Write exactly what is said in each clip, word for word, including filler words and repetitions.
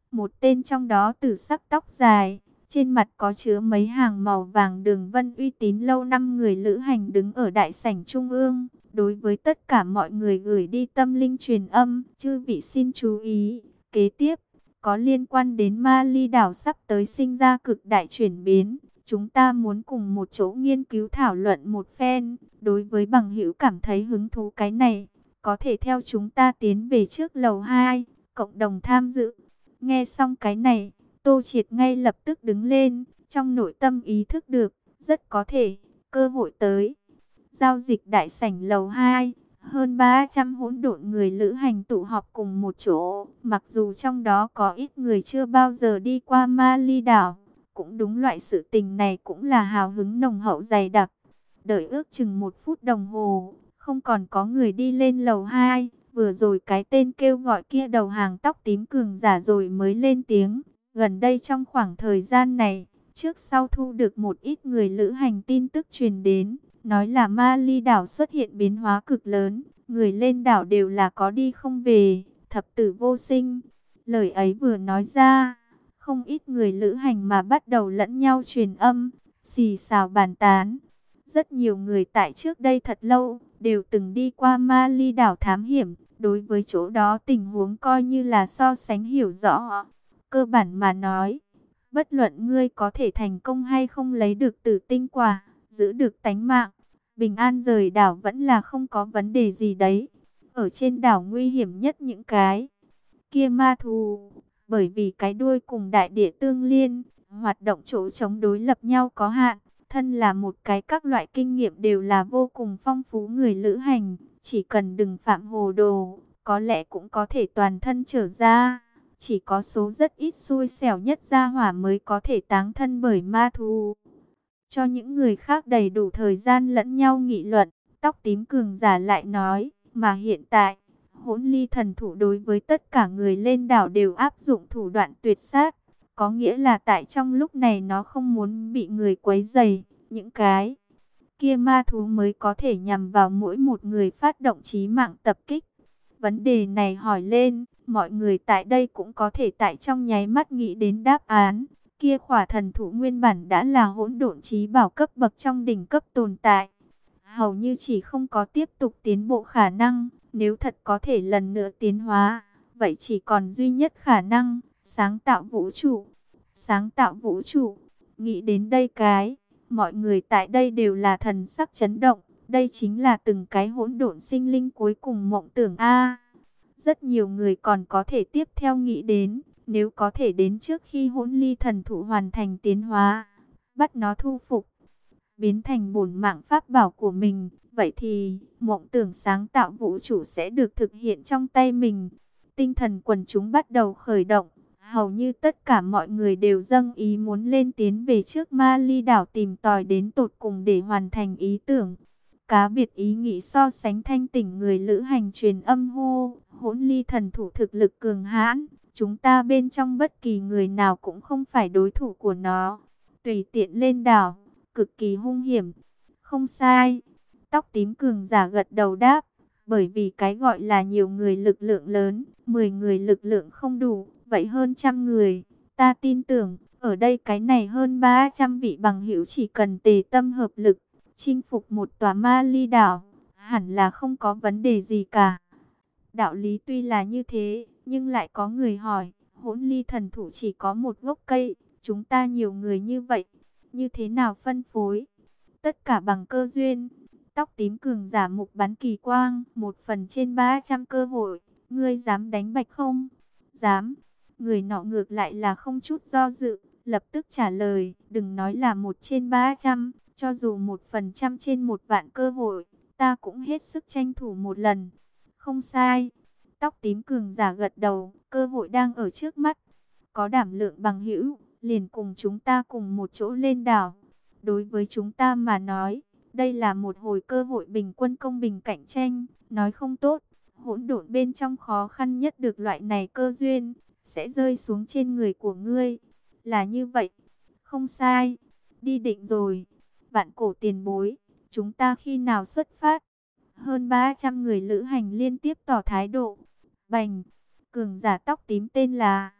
Một tên trong đó tử sắc tóc dài, trên mặt có chứa mấy hàng màu vàng đường vân uy tín lâu năm người lữ hành đứng ở đại sảnh trung ương. Đối với tất cả mọi người gửi đi tâm linh truyền âm, chư vị xin chú ý, kế tiếp, có liên quan đến Ma Ly đảo sắp tới sinh ra cực đại chuyển biến. Chúng ta muốn cùng một chỗ nghiên cứu thảo luận một phen. Đối với bằng hữu cảm thấy hứng thú cái này, có thể theo chúng ta tiến về trước lầu hai, cộng đồng tham dự. Nghe xong cái này, Tô Triệt ngay lập tức đứng lên, trong nội tâm ý thức được, rất có thể, cơ hội tới. Giao dịch đại sảnh lầu hai, hơn ba trăm hỗn độn người lữ hành tụ họp cùng một chỗ. Mặc dù trong đó có ít người chưa bao giờ đi qua Ma Ly đảo, cũng đúng loại sự tình này cũng là hào hứng nồng hậu dày đặc. Đợi ước chừng một phút đồng hồ, không còn có người đi lên lầu hai. Vừa rồi cái tên kêu gọi kia đầu hàng tóc tím cường giả rồi mới lên tiếng. Gần đây trong khoảng thời gian này, trước sau thu được một ít người lữ hành tin tức truyền đến, nói là Ma Ly đảo xuất hiện biến hóa cực lớn, người lên đảo đều là có đi không về, thập tử vô sinh. Lời ấy vừa nói ra, không ít người lữ hành mà bắt đầu lẫn nhau truyền âm, xì xào bàn tán. Rất nhiều người tại trước đây thật lâu, đều từng đi qua Ma Ly đảo thám hiểm, đối với chỗ đó tình huống coi như là so sánh hiểu rõ. Cơ bản mà nói, bất luận ngươi có thể thành công hay không lấy được tử tinh quả, giữ được tánh mạng, bình an rời đảo vẫn là không có vấn đề gì đấy. Ở trên đảo nguy hiểm nhất những cái kia ma thú, bởi vì cái đuôi cùng đại địa tương liên, hoạt động chỗ chống đối lập nhau có hạn. Thân là một cái các loại kinh nghiệm đều là vô cùng phong phú người lữ hành, chỉ cần đừng phạm hồ đồ, có lẽ cũng có thể toàn thân trở ra. Chỉ có số rất ít xui xẻo nhất gia hỏa mới có thể táng thân bởi ma thú. Cho những người khác đầy đủ thời gian lẫn nhau nghị luận, tóc tím cường giả lại nói, mà hiện tại, hỗn ly thần thủ đối với tất cả người lên đảo đều áp dụng thủ đoạn tuyệt sát. Có nghĩa là tại trong lúc này nó không muốn bị người quấy rầy, những cái kia ma thú mới có thể nhằm vào mỗi một người phát động chí mạng tập kích. Vấn đề này hỏi lên, mọi người tại đây cũng có thể tại trong nháy mắt nghĩ đến đáp án. Kia khỏa thần thủ nguyên bản đã là hỗn độn chí bảo cấp bậc trong đỉnh cấp tồn tại. Hầu như chỉ không có tiếp tục tiến bộ khả năng, nếu thật có thể lần nữa tiến hóa, vậy chỉ còn duy nhất khả năng, sáng tạo vũ trụ. Sáng tạo vũ trụ, nghĩ đến đây cái, mọi người tại đây đều là thần sắc chấn động. Đây chính là từng cái hỗn độn sinh linh cuối cùng mộng tưởng a. Rất nhiều người còn có thể tiếp theo nghĩ đến, nếu có thể đến trước khi hỗn ly thần thụ hoàn thành tiến hóa, bắt nó thu phục, biến thành bổn mạng pháp bảo của mình, vậy thì mộng tưởng sáng tạo vũ trụ sẽ được thực hiện trong tay mình. Tinh thần quần chúng bắt đầu khởi động, hầu như tất cả mọi người đều dâng ý muốn lên tiến về trước Ma Ly đảo tìm tòi đến tột cùng để hoàn thành ý tưởng. Cá biệt ý nghĩ so sánh thanh tỉnh người lữ hành truyền âm hô, hỗn ly thần thủ thực lực cường hãn, chúng ta bên trong bất kỳ người nào cũng không phải đối thủ của nó. Tùy tiện lên đảo, cực kỳ hung hiểm. Không sai, tóc tím cường giả gật đầu đáp, bởi vì cái gọi là nhiều người lực lượng lớn, mười người lực lượng không đủ, vậy hơn trăm người. Ta tin tưởng, ở đây cái này hơn ba trăm vị bằng hữu chỉ cần tề tâm hợp lực, chinh phục một tòa Ma Ly đảo, hẳn là không có vấn đề gì cả. Đạo lý tuy là như thế, nhưng lại có người hỏi, hỗn ly thần thủ chỉ có một gốc cây, chúng ta nhiều người như vậy, như thế nào phân phối? Tất cả bằng cơ duyên. Tóc tím cường giả mục bắn kỳ quang, một phần trên ba trăm cơ hội, ngươi dám đánh bạch không? Dám. Người nọ ngược lại là không chút do dự, lập tức trả lời, đừng nói là một trên ba trăm, cho dù một phần trăm trên một vạn cơ hội, ta cũng hết sức tranh thủ một lần. Không sai. Tóc tím cường giả gật đầu, cơ hội đang ở trước mắt. Có đảm lượng bằng hữu, liền cùng chúng ta cùng một chỗ lên đảo. Đối với chúng ta mà nói, đây là một hồi cơ hội bình quân công bình cạnh tranh, nói không tốt, hỗn độn bên trong khó khăn nhất được loại này cơ duyên, sẽ rơi xuống trên người của ngươi. Là như vậy, không sai, đi định rồi. Vạn cổ tiền bối, chúng ta khi nào xuất phát? Hơn ba trăm người lữ hành liên tiếp tỏ thái độ. Bành, cường giả tóc tím tên là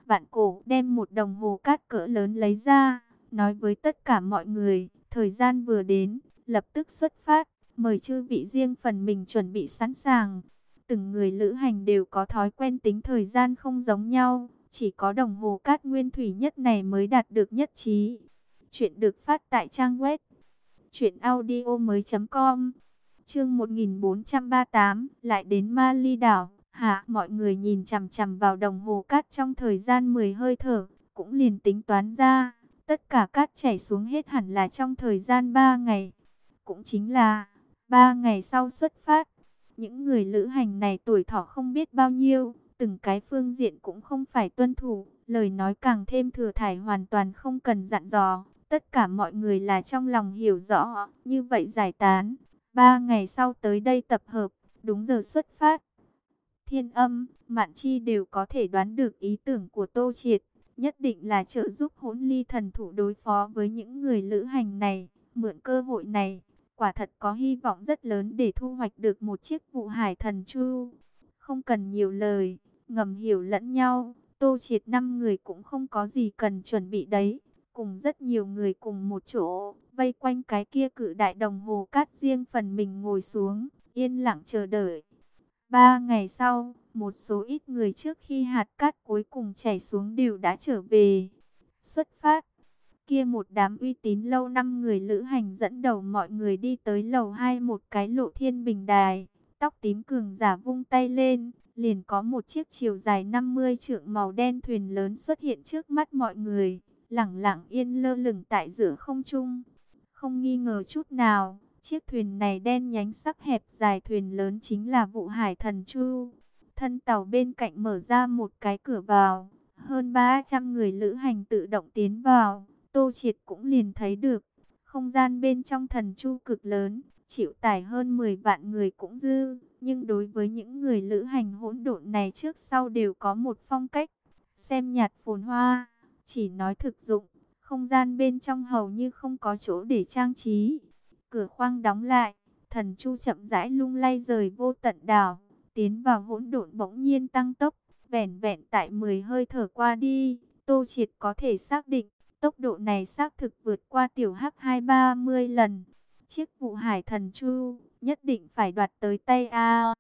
Vạn Cổ đem một đồng hồ cát cỡ lớn lấy ra, nói với tất cả mọi người, thời gian vừa đến, lập tức xuất phát, mời chư vị riêng phần mình chuẩn bị sẵn sàng. Từng người lữ hành đều có thói quen tính thời gian không giống nhau, chỉ có đồng hồ cát nguyên thủy nhất này mới đạt được nhất trí. Chuyện được phát tại trang web truyện audio mới.com. Chương một nghìn bốn trăm ba mươi tám, lại đến Ma Ly đảo. Hả, mọi người nhìn chằm chằm vào đồng hồ cát trong thời gian mười hơi thở, cũng liền tính toán ra, tất cả cát chảy xuống hết hẳn là trong thời gian ba ngày. Cũng chính là ba ngày sau xuất phát. Những người lữ hành này tuổi thọ không biết bao nhiêu, từng cái phương diện cũng không phải tuân thủ, lời nói càng thêm thừa thải hoàn toàn không cần dặn dò. Tất cả mọi người là trong lòng hiểu rõ, như vậy giải tán. Ba ngày sau tới đây tập hợp, đúng giờ xuất phát. Thiên Âm, Mạn Chi đều có thể đoán được ý tưởng của Tô Triệt, nhất định là trợ giúp Hỗn Ly thần thủ đối phó với những người lữ hành này. Mượn cơ hội này, quả thật có hy vọng rất lớn để thu hoạch được một chiếc Vụ Hải Thần Chu. Không cần nhiều lời, ngầm hiểu lẫn nhau, Tô Triệt năm người cũng không có gì cần chuẩn bị đấy. Cùng rất nhiều người cùng một chỗ, vây quanh cái kia cự đại đồng hồ cát riêng phần mình ngồi xuống, yên lặng chờ đợi. Ba ngày sau, một số ít người trước khi hạt cát cuối cùng chảy xuống đều đã trở về. Xuất phát, kia một đám uy tín lâu năm người lữ hành dẫn đầu mọi người đi tới lầu hai một cái lộ thiên bình đài. Tóc tím cường giả vung tay lên, liền có một chiếc chiều dài năm mươi trượng màu đen thuyền lớn xuất hiện trước mắt mọi người, lẳng lặng yên lơ lửng tại giữa không trung. Không nghi ngờ chút nào, chiếc thuyền này đen nhánh sắc hẹp dài thuyền lớn chính là Vụ Hải Thần Chu. Thân tàu bên cạnh mở ra một cái cửa vào, hơn ba trăm người lữ hành tự động tiến vào. Tô Triệt cũng liền thấy được, không gian bên trong Thần Chu cực lớn, chịu tải hơn mười vạn người cũng dư. Nhưng đối với những người lữ hành hỗn độn này trước sau đều có một phong cách, xem nhạt phồn hoa, chỉ nói thực dụng. Không gian bên trong hầu như không có chỗ để trang trí. Cửa khoang đóng lại, Thần Chu chậm rãi lung lay rời vô tận đảo, tiến vào hỗn độn bỗng nhiên tăng tốc, vẻn vẹn tại mười hơi thở qua đi, Tô Triệt có thể xác định, tốc độ này xác thực vượt qua tiểu hắc hai ba mươi lần. Chiếc Vụ Hải Thần Chu nhất định phải đoạt tới tay a.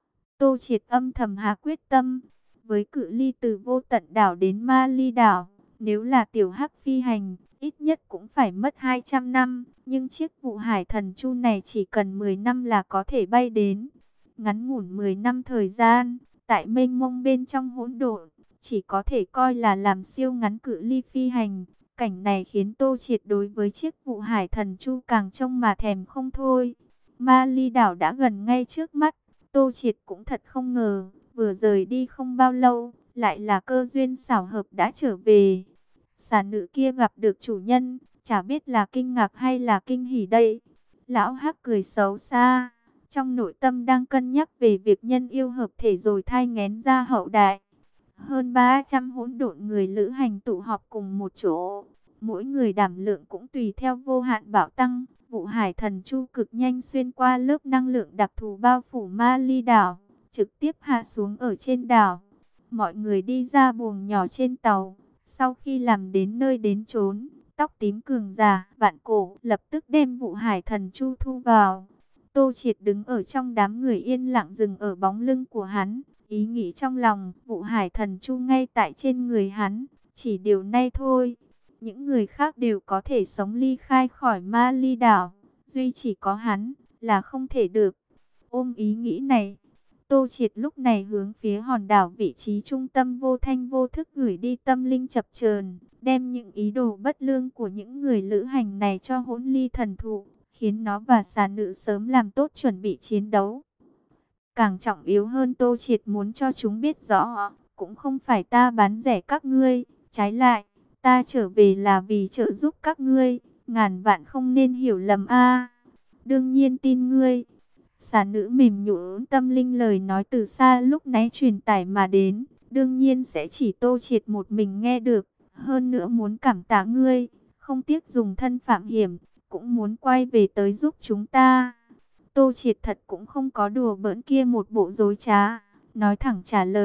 Tô Triệt âm thầm hạ quyết tâm, với cự ly từ vô tận đảo đến Ma Ly đảo, nếu là tiểu hắc phi hành, ít nhất cũng phải mất hai trăm năm, nhưng chiếc Vụ Hải Thần Chu này chỉ cần mười năm là có thể bay đến. Ngắn ngủn mười năm thời gian, tại mênh mông bên trong hỗn độn, chỉ có thể coi là làm siêu ngắn cự ly phi hành. Cảnh này khiến Tô Triệt đối với chiếc Vụ Hải Thần Chu càng trông mà thèm không thôi. Ma Ly đảo đã gần ngay trước mắt, Tô Triệt cũng thật không ngờ, vừa rời đi không bao lâu, lại là cơ duyên xảo hợp đã trở về. Xà nữ kia gặp được chủ nhân, chả biết là kinh ngạc hay là kinh hỉ đây. Lão Hắc cười xấu xa, trong nội tâm đang cân nhắc về việc nhân yêu hợp thể rồi thai nghén ra hậu đại. Hơn ba trăm hỗn độn người lữ hành tụ họp cùng một chỗ, mỗi người đảm lượng cũng tùy theo vô hạn bảo tăng. Vụ Hải Thần Chu cực nhanh xuyên qua lớp năng lượng đặc thù bao phủ Ma Ly đảo, trực tiếp hạ xuống ở trên đảo. Mọi người đi ra buồng nhỏ trên tàu. Sau khi làm đến nơi đến chốn, tóc tím cường giả Vạn Cổ lập tức đem Vụ Hải Thần Chu thu vào. Tô Triệt đứng ở trong đám người yên lặng dừng ở bóng lưng của hắn, ý nghĩ trong lòng, Vụ Hải Thần Chu ngay tại trên người hắn, chỉ điều này thôi. Những người khác đều có thể sống ly khai khỏi Ma Ly đảo, duy chỉ có hắn là không thể được. Ôm ý nghĩ này, Tô Triệt lúc này hướng phía hòn đảo vị trí trung tâm vô thanh vô thức gửi đi tâm linh chập chờn, đem những ý đồ bất lương của những người lữ hành này cho Hỗn Ly thần thụ, khiến nó và xà nữ sớm làm tốt chuẩn bị chiến đấu. Càng trọng yếu hơn, Tô Triệt muốn cho chúng biết rõ, cũng không phải ta bán rẻ các ngươi, trái lại, ta trở về là vì trợ giúp các ngươi, ngàn vạn không nên hiểu lầm a. Đương nhiên tin ngươi. Xà nữ mềm nhũn tâm linh lời nói từ xa lúc nãy truyền tải mà đến, đương nhiên sẽ chỉ Tô Triệt một mình nghe được, hơn nữa muốn cảm tạ ngươi, không tiếc dùng thân phạm hiểm, cũng muốn quay về tới giúp chúng ta. Tô Triệt thật cũng không có đùa bỡn kia một bộ dối trá, nói thẳng trả lời,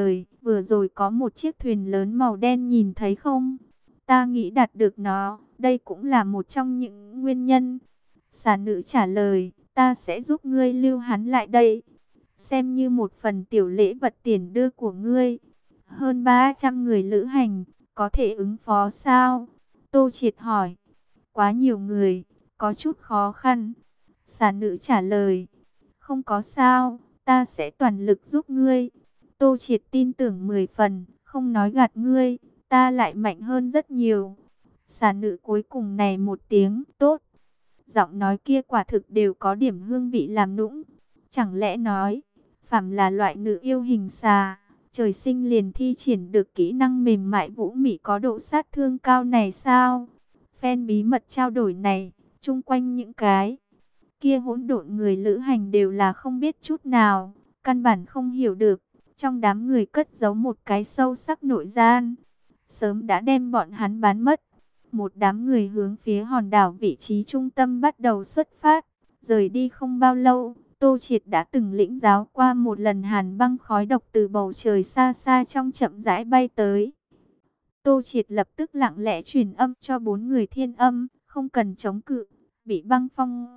vừa rồi có một chiếc thuyền lớn màu đen nhìn thấy không? Ta nghĩ đạt được nó, đây cũng là một trong những nguyên nhân. Xà nữ trả lời, ta sẽ giúp ngươi lưu hắn lại đây, xem như một phần tiểu lễ vật tiền đưa của ngươi. Hơn ba trăm người lữ hành, có thể ứng phó sao? Tô Triệt hỏi. Quá nhiều người, có chút khó khăn. Xà nữ trả lời. Không có sao, ta sẽ toàn lực giúp ngươi. Tô Triệt tin tưởng mười phần, không nói gạt ngươi, ta lại mạnh hơn rất nhiều. Xà nữ cuối cùng này một tiếng, tốt. Giọng nói kia quả thực đều có điểm hương vị làm nũng. Chẳng lẽ nói, phàm là loại nữ yêu hình xà, trời sinh liền thi triển được kỹ năng mềm mại vũ mị có độ sát thương cao này sao? Phen bí mật trao đổi này, chung quanh những cái kia hỗn độn người lữ hành đều là không biết chút nào, căn bản không hiểu được, trong đám người cất giấu một cái sâu sắc nội gian, sớm đã đem bọn hắn bán mất. Một đám người hướng phía hòn đảo vị trí trung tâm bắt đầu xuất phát, rời đi không bao lâu, Tô Triệt đã từng lĩnh giáo qua một lần hàn băng khói độc từ bầu trời xa xa trong chậm rãi bay tới. Tô Triệt lập tức lặng lẽ truyền âm cho bốn người thiên âm, không cần chống cự, bị băng phong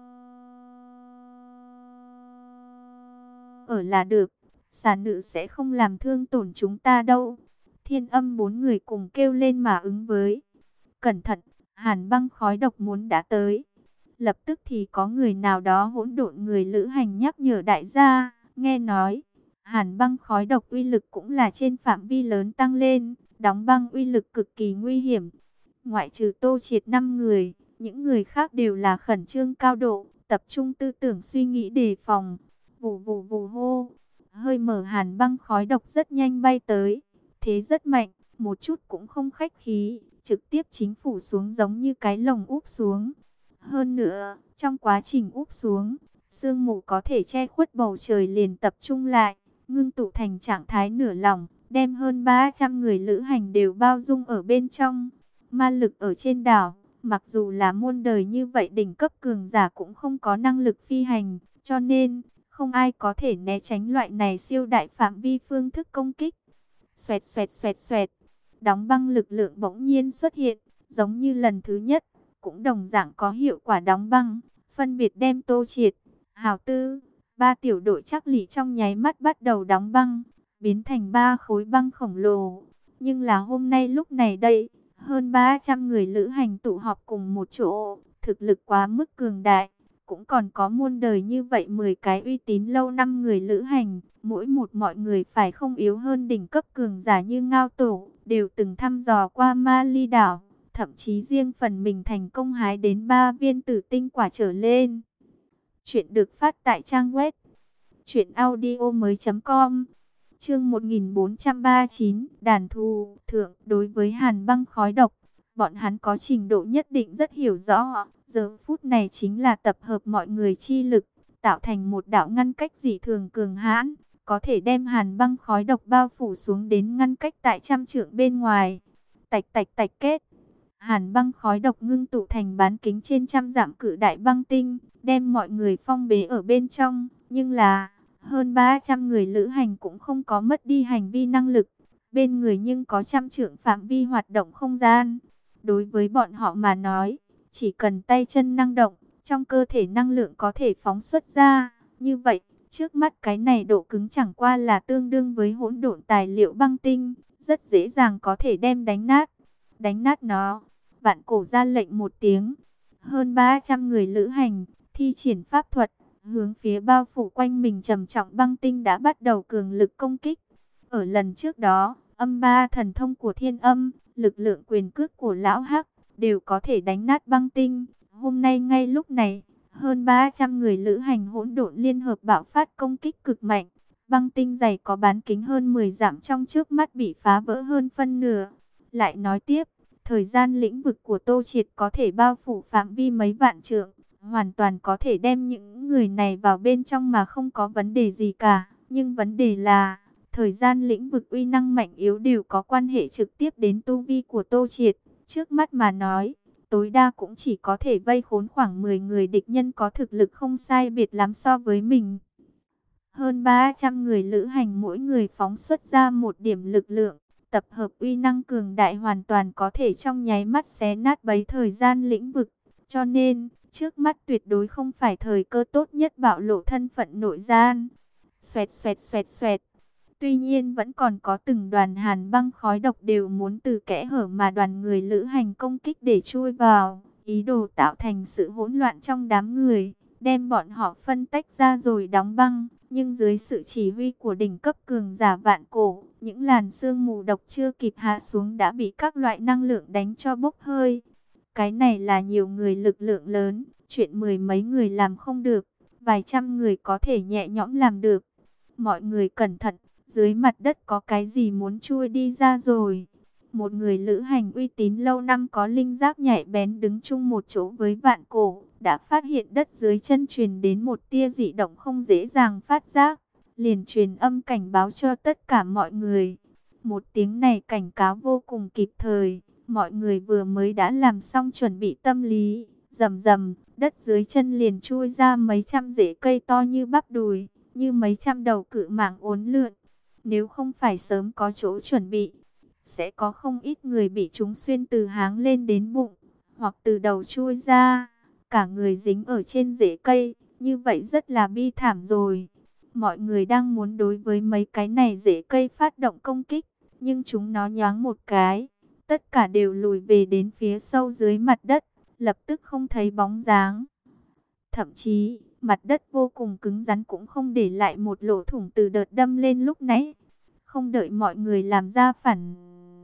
ở là được, xà nữ sẽ không làm thương tổn chúng ta đâu. Thiên âm bốn người cùng kêu lên mà ứng với. Cẩn thận, hàn băng khói độc muốn đã tới. Lập tức thì có người nào đó hỗn độn người lữ hành nhắc nhở đại gia, nghe nói, hàn băng khói độc uy lực cũng là trên phạm vi lớn tăng lên, đóng băng uy lực cực kỳ nguy hiểm. Ngoại trừ Tô Triệt năm người, những người khác đều là khẩn trương cao độ, tập trung tư tưởng suy nghĩ đề phòng. Vù vù vù hô, hơi mở hàn băng khói độc rất nhanh bay tới, thế rất mạnh, một chút cũng không khách khí, trực tiếp chính phủ xuống giống như cái lồng úp xuống. Hơn nữa, trong quá trình úp xuống, sương mù có thể che khuất bầu trời liền tập trung lại, ngưng tụ thành trạng thái nửa lỏng, đem hơn ba trăm người lữ hành đều bao dung ở bên trong. Ma lực ở trên đảo, mặc dù là muôn đời như vậy đỉnh cấp cường giả cũng không có năng lực phi hành, cho nên không ai có thể né tránh loại này siêu đại phạm vi phương thức công kích. Xoẹt xoẹt xoẹt xoẹt, đóng băng lực lượng bỗng nhiên xuất hiện, giống như lần thứ nhất, cũng đồng dạng có hiệu quả đóng băng, phân biệt đem Tô Triệt, Hào Tư, ba tiểu đội Trác Lị trong nháy mắt bắt đầu đóng băng, biến thành ba khối băng khổng lồ. Nhưng là hôm nay lúc này đây, hơn ba trăm người lữ hành tụ họp cùng một chỗ, thực lực quá mức cường đại, cũng còn có muôn đời như vậy mười cái uy tín lâu năm người lữ hành, mỗi một mọi người phải không yếu hơn đỉnh cấp cường giả như Ngao Tổ, đều từng thăm dò qua Ma Ly đảo, thậm chí riêng phần mình thành công hái đến ba viên tử tinh quả trở lên. Chuyện được phát tại trang web truyện audio mới chấm com. Chương một nghìn bốn trăm ba mươi chín, đàn thù thượng. Đối với hàn băng khói độc, bọn hắn có trình độ nhất định rất hiểu rõ. Giờ phút này chính là tập hợp mọi người chi lực, tạo thành một đạo ngăn cách dị thường cường hãn, có thể đem hàn băng khói độc bao phủ xuống đến ngăn cách tại trăm trượng bên ngoài. Tạch tạch tạch kết, hàn băng khói độc ngưng tụ thành bán kính trên trăm dặm cự đại băng tinh, đem mọi người phong bế ở bên trong. Nhưng là, hơn ba trăm người lữ hành cũng không có mất đi hành vi năng lực, bên người nhưng có trăm trượng phạm vi hoạt động không gian. Đối với bọn họ mà nói, chỉ cần tay chân năng động, trong cơ thể năng lượng có thể phóng xuất ra. Như vậy, trước mắt cái này độ cứng chẳng qua là tương đương với hỗn độn tài liệu băng tinh, rất dễ dàng có thể đem đánh nát. Đánh nát nó, vạn cổ ra lệnh một tiếng. Hơn ba trăm người lữ hành, thi triển pháp thuật, hướng phía bao phủ quanh mình trầm trọng băng tinh đã bắt đầu cường lực công kích. Ở lần trước đó, âm ba thần thông của thiên âm, lực lượng quyền cước của lão Hắc, đều có thể đánh nát băng tinh. Hôm nay ngay lúc này, hơn ba trăm người lữ hành hỗn độn liên hợp bạo phát công kích cực mạnh. Băng tinh dày có bán kính hơn mười dặm trong trước mắt bị phá vỡ hơn phân nửa. Lại nói tiếp, thời gian lĩnh vực của Tô Triệt có thể bao phủ phạm vi mấy vạn trượng, hoàn toàn có thể đem những người này vào bên trong mà không có vấn đề gì cả. Nhưng vấn đề là, thời gian lĩnh vực uy năng mạnh yếu đều có quan hệ trực tiếp đến tu vi của Tô Triệt. Trước mắt mà nói, tối đa cũng chỉ có thể vây khốn khoảng mười người địch nhân có thực lực không sai biệt lắm so với mình. Hơn ba trăm người lữ hành mỗi người phóng xuất ra một điểm lực lượng, tập hợp uy năng cường đại hoàn toàn có thể trong nháy mắt xé nát bấy thời gian lĩnh vực. Cho nên, trước mắt tuyệt đối không phải thời cơ tốt nhất bạo lộ thân phận nội gian. Xoẹt xoẹt xoẹt xoẹt. Tuy nhiên vẫn còn có từng đoàn hàn băng khói độc đều muốn từ kẽ hở mà đoàn người lữ hành công kích để chui vào, ý đồ tạo thành sự hỗn loạn trong đám người, đem bọn họ phân tách ra rồi đóng băng. Nhưng dưới sự chỉ huy của đỉnh cấp cường giả vạn cổ, những làn sương mù độc chưa kịp hạ xuống đã bị các loại năng lượng đánh cho bốc hơi. Cái này là nhiều người lực lượng lớn, chuyện mười mấy người làm không được, vài trăm người có thể nhẹ nhõm làm được. Mọi người cẩn thận, dưới mặt đất có cái gì muốn chui đi ra rồi. Một người lữ hành uy tín lâu năm có linh giác nhạy bén đứng chung một chỗ với vạn cổ, đã phát hiện đất dưới chân truyền đến một tia dị động không dễ dàng phát giác, liền truyền âm cảnh báo cho tất cả mọi người. Một tiếng này cảnh cáo vô cùng kịp thời, mọi người vừa mới đã làm xong chuẩn bị tâm lý, rầm rầm, đất dưới chân liền chui ra mấy trăm rễ cây to như bắp đùi, như mấy trăm đầu cự mảng uốn lượn. Nếu không phải sớm có chỗ chuẩn bị, sẽ có không ít người bị chúng xuyên từ háng lên đến bụng, hoặc từ đầu chui ra, cả người dính ở trên rễ cây, như vậy rất là bi thảm rồi. Mọi người đang muốn đối với mấy cái này rễ cây phát động công kích, nhưng chúng nó nhoáng một cái, tất cả đều lùi về đến phía sâu dưới mặt đất, lập tức không thấy bóng dáng. Thậm chí, mặt đất vô cùng cứng rắn cũng không để lại một lỗ thủng từ đợt đâm lên lúc nãy. Không đợi mọi người làm ra phản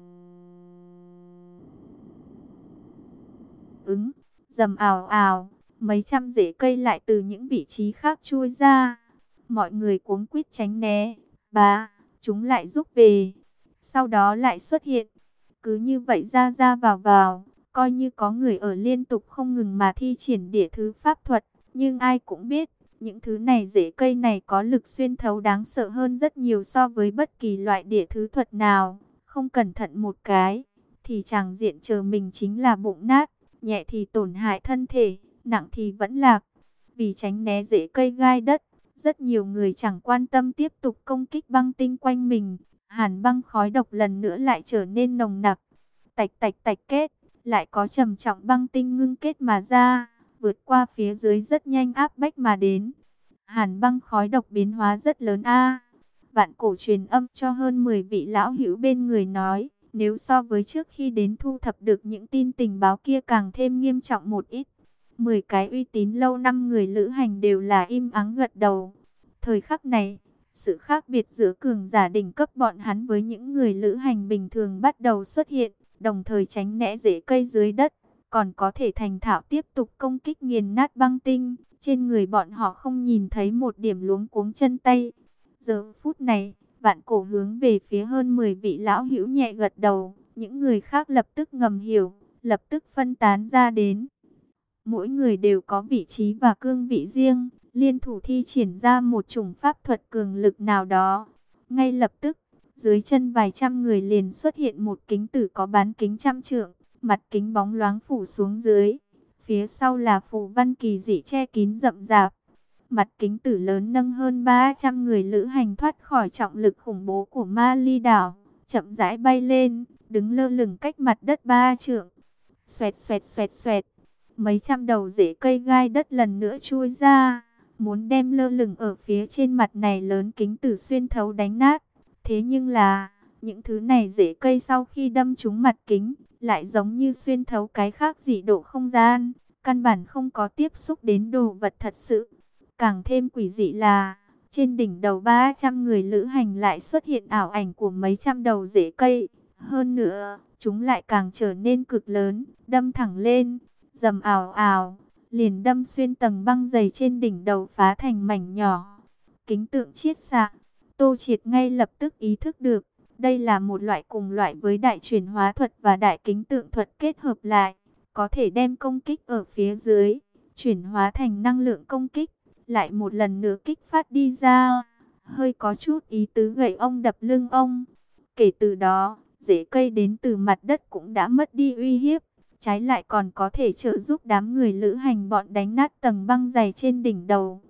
ứng, rầm ào ào, mấy trăm rễ cây lại từ những vị trí khác chui ra. Mọi người cuống quýt tránh né, bá, chúng lại rút về, sau đó lại xuất hiện. Cứ như vậy ra ra vào vào, coi như có người ở liên tục không ngừng mà thi triển địa thứ pháp thuật. Nhưng ai cũng biết, những thứ này rễ cây này có lực xuyên thấu đáng sợ hơn rất nhiều so với bất kỳ loại địa thứ thuật nào. Không cẩn thận một cái, thì chàng diện chờ mình chính là bụng nát, nhẹ thì tổn hại thân thể, nặng thì vẫn lạc. Vì tránh né rễ cây gai đất, rất nhiều người chẳng quan tâm tiếp tục công kích băng tinh quanh mình. Hàn băng khói độc lần nữa lại trở nên nồng nặc. Tạch tạch tạch kết, lại có trầm trọng băng tinh ngưng kết mà ra, vượt qua phía dưới rất nhanh áp bách mà đến. Hàn băng khói độc biến hóa rất lớn a. Vạn cổ truyền âm cho hơn mười vị lão hữu bên người nói, nếu so với trước khi đến thu thập được những tin tình báo kia càng thêm nghiêm trọng một ít. mười cái uy tín lâu năm người lữ hành đều là im ắng gật đầu. Thời khắc này, sự khác biệt giữa cường giả đỉnh cấp bọn hắn với những người lữ hành bình thường bắt đầu xuất hiện, đồng thời tránh né rễ cây dưới đất, còn có thể thành thạo tiếp tục công kích nghiền nát băng tinh. Trên người bọn họ không nhìn thấy một điểm luống cuống chân tay. Giờ phút này, vạn cổ hướng về phía hơn mười vị lão hữu nhẹ gật đầu, những người khác lập tức ngầm hiểu, lập tức phân tán ra đến. Mỗi người đều có vị trí và cương vị riêng, liên thủ thi triển ra một chủng pháp thuật cường lực nào đó. Ngay lập tức, dưới chân vài trăm người liền xuất hiện một kính tử có bán kính trăm trượng, mặt kính bóng loáng phủ xuống dưới. Phía sau là phù văn kỳ dị che kín rậm rạp. Mặt kính tử lớn nâng hơn ba trăm người lữ hành thoát khỏi trọng lực khủng bố của Ma Ly đảo, chậm rãi bay lên, đứng lơ lửng cách mặt đất ba trượng. Xoẹt xoẹt xoẹt xoẹt, mấy trăm đầu rễ cây gai đất lần nữa chui ra, muốn đem lơ lửng ở phía trên mặt này lớn kính tử xuyên thấu đánh nát. Thế nhưng là, những thứ này rễ cây sau khi đâm trúng mặt kính, lại giống như xuyên thấu cái khác dị độ không gian, căn bản không có tiếp xúc đến đồ vật thật sự. Càng thêm quỷ dị là, trên đỉnh đầu ba trăm người lữ hành lại xuất hiện ảo ảnh của mấy trăm đầu rễ cây. Hơn nữa, chúng lại càng trở nên cực lớn, đâm thẳng lên, rầm ào ào, liền đâm xuyên tầng băng dày trên đỉnh đầu phá thành mảnh nhỏ. Kính tượng chiết xạ, Tô Triệt ngay lập tức ý thức được, đây là một loại cùng loại với đại chuyển hóa thuật và đại kính tượng thuật kết hợp lại, có thể đem công kích ở phía dưới, chuyển hóa thành năng lượng công kích, lại một lần nữa kích phát đi ra, hơi có chút ý tứ gậy ông đập lưng ông. Kể từ đó, rễ cây đến từ mặt đất cũng đã mất đi uy hiếp, trái lại còn có thể trợ giúp đám người lữ hành bọn đánh nát tầng băng dày trên đỉnh đầu.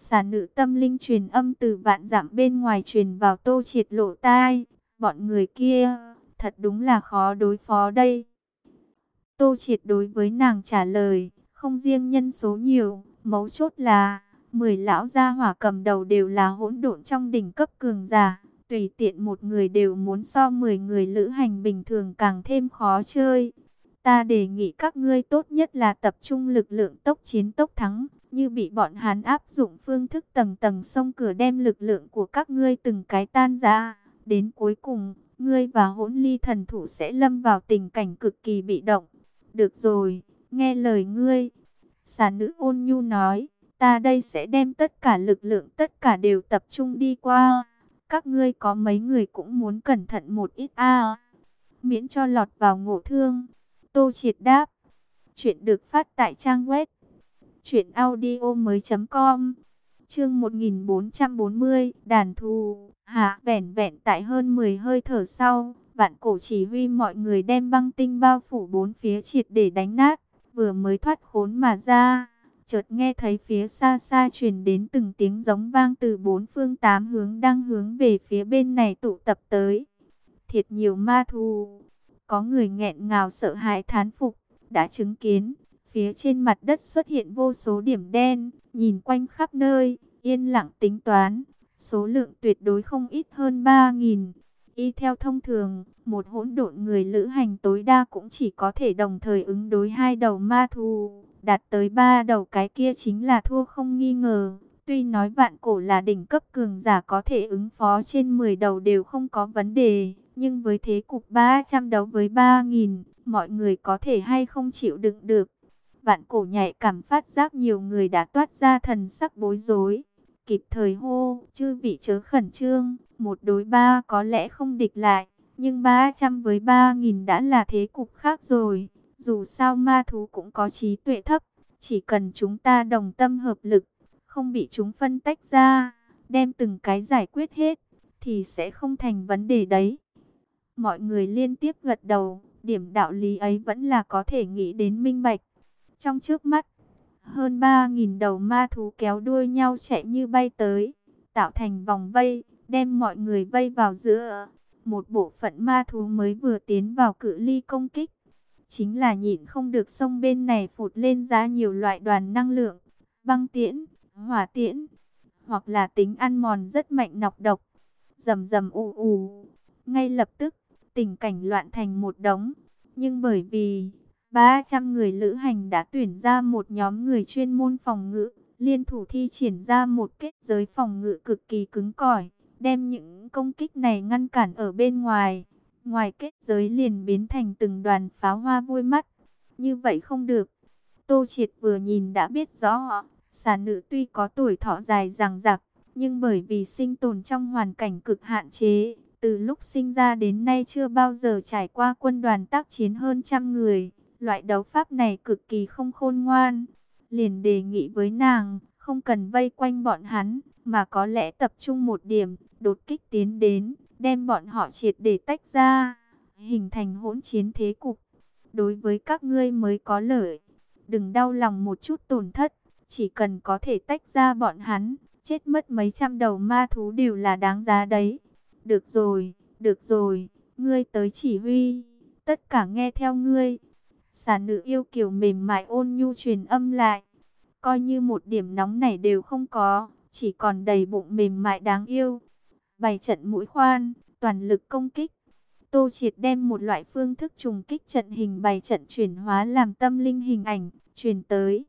Xà nữ tâm linh truyền âm từ vạn dặm bên ngoài truyền vào Tô Triệt lỗ tai. Bọn người kia, thật đúng là khó đối phó đây. Tô Triệt đối với nàng trả lời, không riêng nhân số nhiều, mấu chốt là mười lão gia hỏa cầm đầu đều là hỗn độn trong đỉnh cấp cường giả, tùy tiện một người đều muốn so mười người lữ hành bình thường càng thêm khó chơi. Ta đề nghị các ngươi tốt nhất là tập trung lực lượng tốc chiến tốc thắng, như bị bọn hắn áp dụng phương thức tầng tầng xông cửa đem lực lượng của các ngươi từng cái tan ra, đến cuối cùng, ngươi và Hỗn Ly thần thủ sẽ lâm vào tình cảnh cực kỳ bị động. Được rồi, nghe lời ngươi. Xà nữ ôn nhu nói, ta đây sẽ đem tất cả lực lượng tất cả đều tập trung đi qua. Các ngươi có mấy người cũng muốn cẩn thận một ít a, miễn cho lọt vào ngộ thương. Tô Triệt đáp. Chuyện được phát tại trang web truyện audio mới.com. Chương một nghìn bốn trăm bốn mươi, đàn thù. Hạ, vẻn vẹn tại hơn mười hơi thở sau, Vạn Cổ chỉ huy mọi người đem băng tinh bao phủ bốn phía triệt để đánh nát, vừa mới thoát khốn mà ra, chợt nghe thấy phía xa xa truyền đến từng tiếng giống vang từ bốn phương tám hướng đang hướng về phía bên này tụ tập tới. Thiệt nhiều ma thú. Có người nghẹn ngào sợ hãi thán phục, đã chứng kiến, phía trên mặt đất xuất hiện vô số điểm đen, nhìn quanh khắp nơi, yên lặng tính toán, số lượng tuyệt đối không ít hơn ba nghìn. Y theo thông thường, một hỗn độn người lữ hành tối đa cũng chỉ có thể đồng thời ứng đối hai đầu ma thú, đạt tới ba đầu cái kia chính là thua không nghi ngờ. Tuy nói Vạn Cổ là đỉnh cấp cường giả có thể ứng phó trên mười đầu đều không có vấn đề, nhưng với thế cục ba trăm đấu với ba nghìn, mọi người có thể hay không chịu đựng được. Vạn Cổ nhạy cảm phát giác nhiều người đã toát ra thần sắc bối rối, kịp thời hô, chư vị chớ khẩn trương, một đối ba có lẽ không địch lại, nhưng ba trăm với ba nghìn đã là thế cục khác rồi. Dù sao ma thú cũng có trí tuệ thấp, chỉ cần chúng ta đồng tâm hợp lực, không bị chúng phân tách ra, đem từng cái giải quyết hết, thì sẽ không thành vấn đề đấy. Mọi người liên tiếp gật đầu, điểm đạo lý ấy vẫn là có thể nghĩ đến minh bạch. Trong trước mắt, hơn ba nghìn đầu ma thú kéo đuôi nhau chạy như bay tới, tạo thành vòng vây, đem mọi người vây vào giữa. Một bộ phận ma thú mới vừa tiến vào cự ly công kích, chính là nhịn không được xông bên này phụt lên ra nhiều loại đoàn năng lượng, băng tiễn, hỏa tiễn, hoặc là tính ăn mòn rất mạnh nọc độc. Rầm rầm ù ù, ngay lập tức, tình cảnh loạn thành một đống. Nhưng bởi vì ba trăm người lữ hành đã tuyển ra một nhóm người chuyên môn phòng ngự, liên thủ thi triển ra một kết giới phòng ngự cực kỳ cứng cỏi, đem những công kích này ngăn cản ở bên ngoài. Ngoài kết giới liền biến thành từng đoàn pháo hoa vui mắt. Như vậy không được. Tô Triệt vừa nhìn đã biết rõ, xà nữ tuy có tuổi thọ dài dằng dặc, nhưng bởi vì sinh tồn trong hoàn cảnh cực hạn chế, từ lúc sinh ra đến nay chưa bao giờ trải qua quân đoàn tác chiến hơn trăm người. Loại đấu pháp này cực kỳ không khôn ngoan. Liền đề nghị với nàng, không cần vây quanh bọn hắn, mà có lẽ tập trung một điểm, đột kích tiến đến, đem bọn họ triệt để tách ra, hình thành hỗn chiến thế cục. Đối với các ngươi mới có lợi, đừng đau lòng một chút tổn thất, chỉ cần có thể tách ra bọn hắn, chết mất mấy trăm đầu ma thú đều là đáng giá đấy. Được rồi, được rồi, ngươi tới chỉ huy, tất cả nghe theo ngươi. Xà nữ yêu kiều mềm mại ôn nhu truyền âm lại, coi như một điểm nóng này đều không có, chỉ còn đầy bụng mềm mại đáng yêu. Bày trận mũi khoan, toàn lực công kích. Tô Triệt đem một loại phương thức trùng kích trận hình bày trận chuyển hóa làm tâm linh hình ảnh, truyền tới.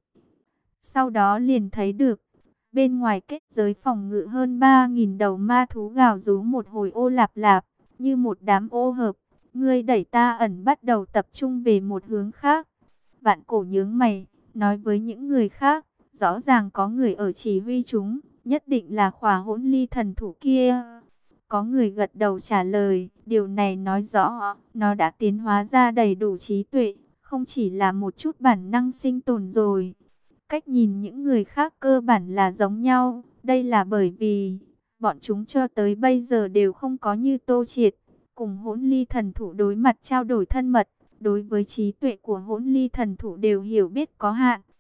Sau đó liền thấy được, bên ngoài kết giới phòng ngự hơn ba nghìn đầu ma thú gào rú một hồi ô lạp lạp, như một đám ô hợp. Ngươi đẩy ta ẩn bắt đầu tập trung về một hướng khác. Vạn Cổ nhướng mày, nói với những người khác, rõ ràng có người ở chỉ huy chúng, nhất định là Khỏa Hỗn Ly thần thủ kia. Có người gật đầu trả lời, điều này nói rõ, nó đã tiến hóa ra đầy đủ trí tuệ, không chỉ là một chút bản năng sinh tồn rồi. Cách nhìn những người khác cơ bản là giống nhau, đây là bởi vì, bọn chúng cho tới bây giờ đều không có như Tô Triệt, cùng Hỗn Ly thần thủ đối mặt trao đổi thân mật, đối với trí tuệ của Hỗn Ly thần thủ đều hiểu biết có hạn,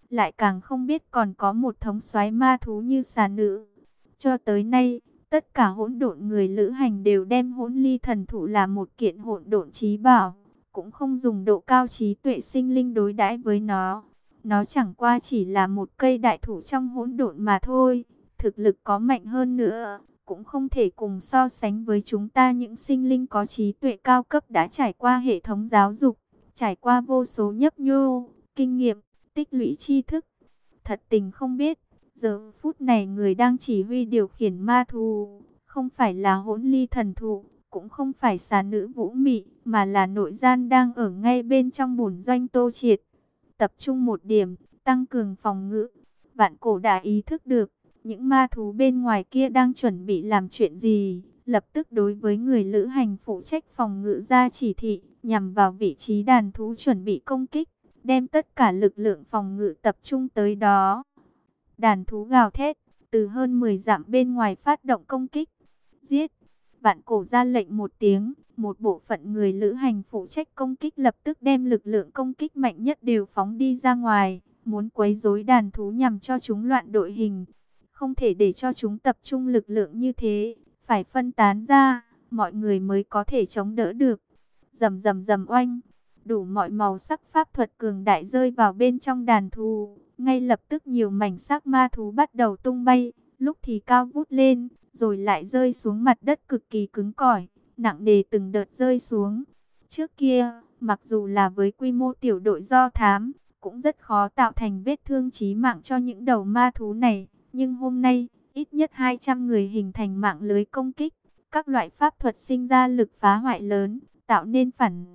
lại càng không biết còn có một thống soái ma thú như xà nữ. Cho tới nay, tất cả hỗn độn người lữ hành đều đem hỗn ly thần thụ là một kiện hỗn độn chí bảo, cũng không dùng độ cao trí tuệ sinh linh đối đãi với nó. Nó chẳng qua chỉ là một cây đại thụ trong hỗn độn mà thôi, thực lực có mạnh hơn nữa, cũng không thể cùng so sánh với chúng ta những sinh linh có trí tuệ cao cấp đã trải qua hệ thống giáo dục, trải qua vô số nhấp nhô, kinh nghiệm, tích lũy tri thức. Thật tình không biết, giờ phút này người đang chỉ huy điều khiển ma thú, không phải là hỗn ly thần thụ, cũng không phải xà nữ vũ mị, mà là nội gian đang ở ngay bên trong bổn doanh Tô Triệt. Tập trung một điểm, tăng cường phòng ngự. Vạn Cổ đã ý thức được, những ma thú bên ngoài kia đang chuẩn bị làm chuyện gì, lập tức đối với người lữ hành phụ trách phòng ngự ra chỉ thị, nhằm vào vị trí đàn thú chuẩn bị công kích, đem tất cả lực lượng phòng ngự tập trung tới đó. Đàn thú gào thét, từ hơn mười dặm bên ngoài phát động công kích. Giết! Vạn Cổ ra lệnh một tiếng, một bộ phận người lữ hành phụ trách công kích lập tức đem lực lượng công kích mạnh nhất đều phóng đi ra ngoài, muốn quấy rối đàn thú nhằm cho chúng loạn đội hình. Không thể để cho chúng tập trung lực lượng như thế, phải phân tán ra, mọi người mới có thể chống đỡ được. Rầm rầm rầm oanh, đủ mọi màu sắc pháp thuật cường đại rơi vào bên trong đàn thú. Ngay lập tức nhiều mảnh xác ma thú bắt đầu tung bay, lúc thì cao vút lên, rồi lại rơi xuống mặt đất cực kỳ cứng cỏi, nặng nề từng đợt rơi xuống. Trước kia, mặc dù là với quy mô tiểu đội do thám, cũng rất khó tạo thành vết thương chí mạng cho những đầu ma thú này. Nhưng hôm nay, ít nhất hai trăm người hình thành mạng lưới công kích, các loại pháp thuật sinh ra lực phá hoại lớn, tạo nên phản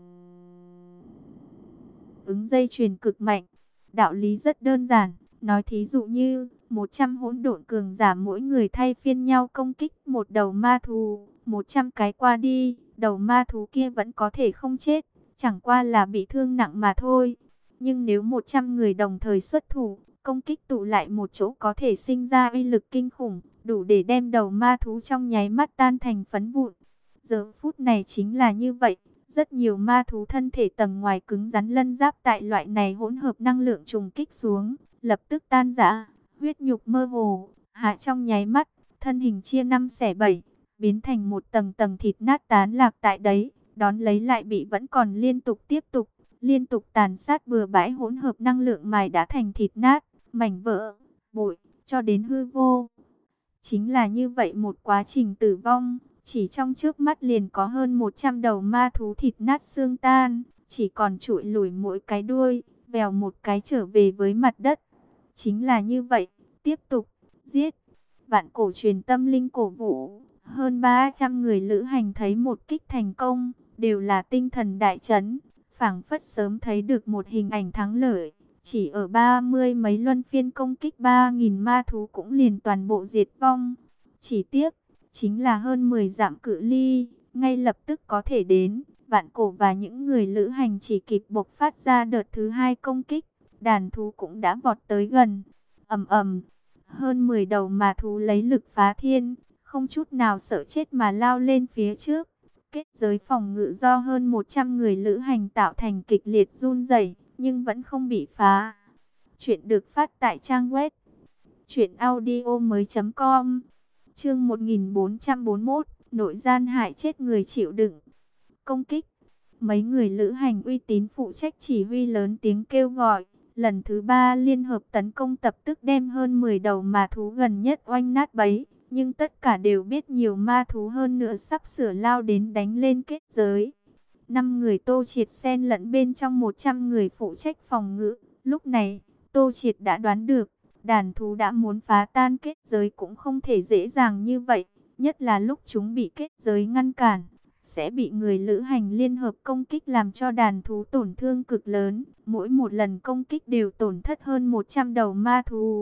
ứng dây chuyền cực mạnh. Đạo lý rất đơn giản, nói thí dụ như một trăm hỗn độn cường giả mỗi người thay phiên nhau công kích một đầu ma thú, một trăm cái qua đi, đầu ma thú kia vẫn có thể không chết, chẳng qua là bị thương nặng mà thôi. Nhưng nếu một trăm người đồng thời xuất thủ, công kích tụ lại một chỗ có thể sinh ra uy lực kinh khủng, đủ để đem đầu ma thú trong nháy mắt tan thành phấn vụn. Giờ phút này chính là như vậy. Rất nhiều ma thú thân thể tầng ngoài cứng rắn lân giáp tại loại này hỗn hợp năng lượng trùng kích xuống, lập tức tan rã, huyết nhục mơ hồ, hạ trong nháy mắt, thân hình chia năm xẻ bảy, biến thành một tầng tầng thịt nát tán lạc tại đấy, đón lấy lại bị vẫn còn liên tục tiếp tục, liên tục tàn sát bừa bãi hỗn hợp năng lượng mài đã thành thịt nát, mảnh vỡ, bụi, cho đến hư vô. Chính là như vậy một quá trình tử vong. Chỉ trong trước mắt liền có hơn một trăm đầu ma thú thịt nát xương tan, chỉ còn trụi lủi mỗi cái đuôi, vèo một cái trở về với mặt đất. Chính là như vậy, tiếp tục, giết. Vạn Cổ truyền tâm linh cổ vũ, hơn ba trăm người lữ hành thấy một kích thành công, đều là tinh thần đại chấn, phảng phất sớm thấy được một hình ảnh thắng lợi. Chỉ ở ba mươi mấy luân phiên công kích ba nghìn ma thú cũng liền toàn bộ diệt vong. Chỉ tiếc, chính là hơn mười dặm cự ly, ngay lập tức có thể đến. Vạn Cổ và những người lữ hành chỉ kịp bộc phát ra đợt thứ hai công kích, đàn thú cũng đã vọt tới gần. Ầm ầm, hơn mười đầu ma thú lấy lực phá thiên, không chút nào sợ chết mà lao lên phía trước. Kết giới phòng ngự do hơn một trăm người lữ hành tạo thành kịch liệt run rẩy, nhưng vẫn không bị phá. Chuyện được phát tại trang web truyện audio mới chấm com. Chương một nghìn bốn trăm bốn mươi mốt, nội gian hại chết người chịu đựng. Công kích. Mấy người lữ hành uy tín phụ trách chỉ huy lớn tiếng kêu gọi. Lần thứ ba liên hợp tấn công tập tức đem hơn mười đầu ma thú gần nhất oanh nát bấy. Nhưng tất cả đều biết nhiều ma thú hơn nữa sắp sửa lao đến đánh lên kết giới. Năm người Tô Triệt xen lẫn bên trong một trăm người phụ trách phòng ngự. Lúc này, Tô Triệt đã đoán được. Đàn thú đã muốn phá tan kết giới cũng không thể dễ dàng như vậy, nhất là lúc chúng bị kết giới ngăn cản, sẽ bị người lữ hành liên hợp công kích làm cho đàn thú tổn thương cực lớn, mỗi một lần công kích đều tổn thất hơn một trăm đầu ma thú.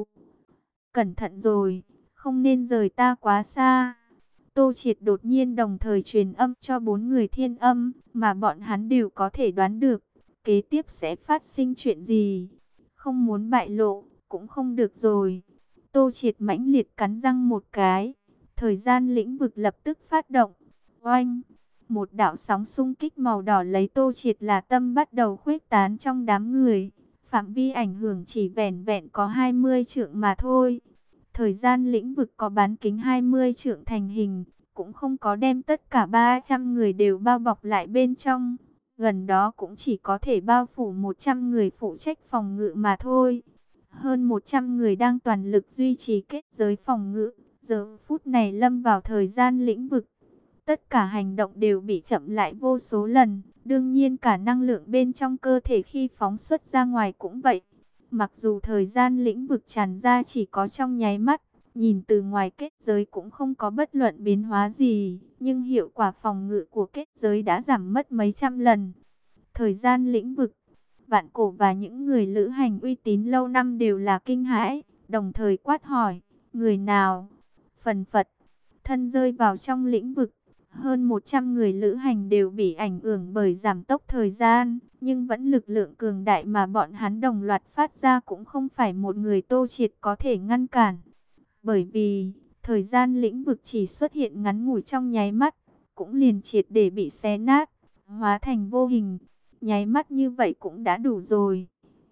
Cẩn thận rồi, không nên rời ta quá xa. Tô Triệt đột nhiên đồng thời truyền âm cho bốn người thiên âm, mà bọn hắn đều có thể đoán được, kế tiếp sẽ phát sinh chuyện gì. Không muốn bại lộ, cũng không được rồi. Tô Triệt mãnh liệt cắn răng một cái. Thời gian lĩnh vực lập tức phát động. Oanh! Một đạo sóng xung kích màu đỏ lấy Tô Triệt là tâm bắt đầu khuếch tán trong đám người. phạm vi ảnh hưởng chỉ vẻn vẹn có hai mươi trượng mà thôi. Thời gian lĩnh vực có bán kính hai mươi trượng thành hình, cũng không có đem tất cả ba trăm người đều bao bọc lại bên trong. Gần đó cũng chỉ có thể bao phủ một trăm người phụ trách phòng ngự mà thôi. Hơn một trăm người đang toàn lực duy trì kết giới phòng ngự, giờ phút này lâm vào thời gian lĩnh vực. Tất cả hành động đều bị chậm lại vô số lần, đương nhiên cả năng lượng bên trong cơ thể khi phóng xuất ra ngoài cũng vậy. Mặc dù thời gian lĩnh vực tràn ra chỉ có trong nháy mắt, nhìn từ ngoài kết giới cũng không có bất luận biến hóa gì, nhưng hiệu quả phòng ngự của kết giới đã giảm mất mấy trăm lần. Thời gian lĩnh vực, Vạn Cổ và những người lữ hành uy tín lâu năm đều là kinh hãi, đồng thời quát hỏi, người nào? Phần phật, thân rơi vào trong lĩnh vực. Hơn một trăm người lữ hành đều bị ảnh hưởng bởi giảm tốc thời gian, nhưng vẫn lực lượng cường đại mà bọn hắn đồng loạt phát ra cũng không phải một người Tô Triệt có thể ngăn cản. Bởi vì, thời gian lĩnh vực chỉ xuất hiện ngắn ngủi trong nháy mắt, cũng liền triệt để bị xé nát, hóa thành vô hình. Nháy mắt như vậy cũng đã đủ rồi.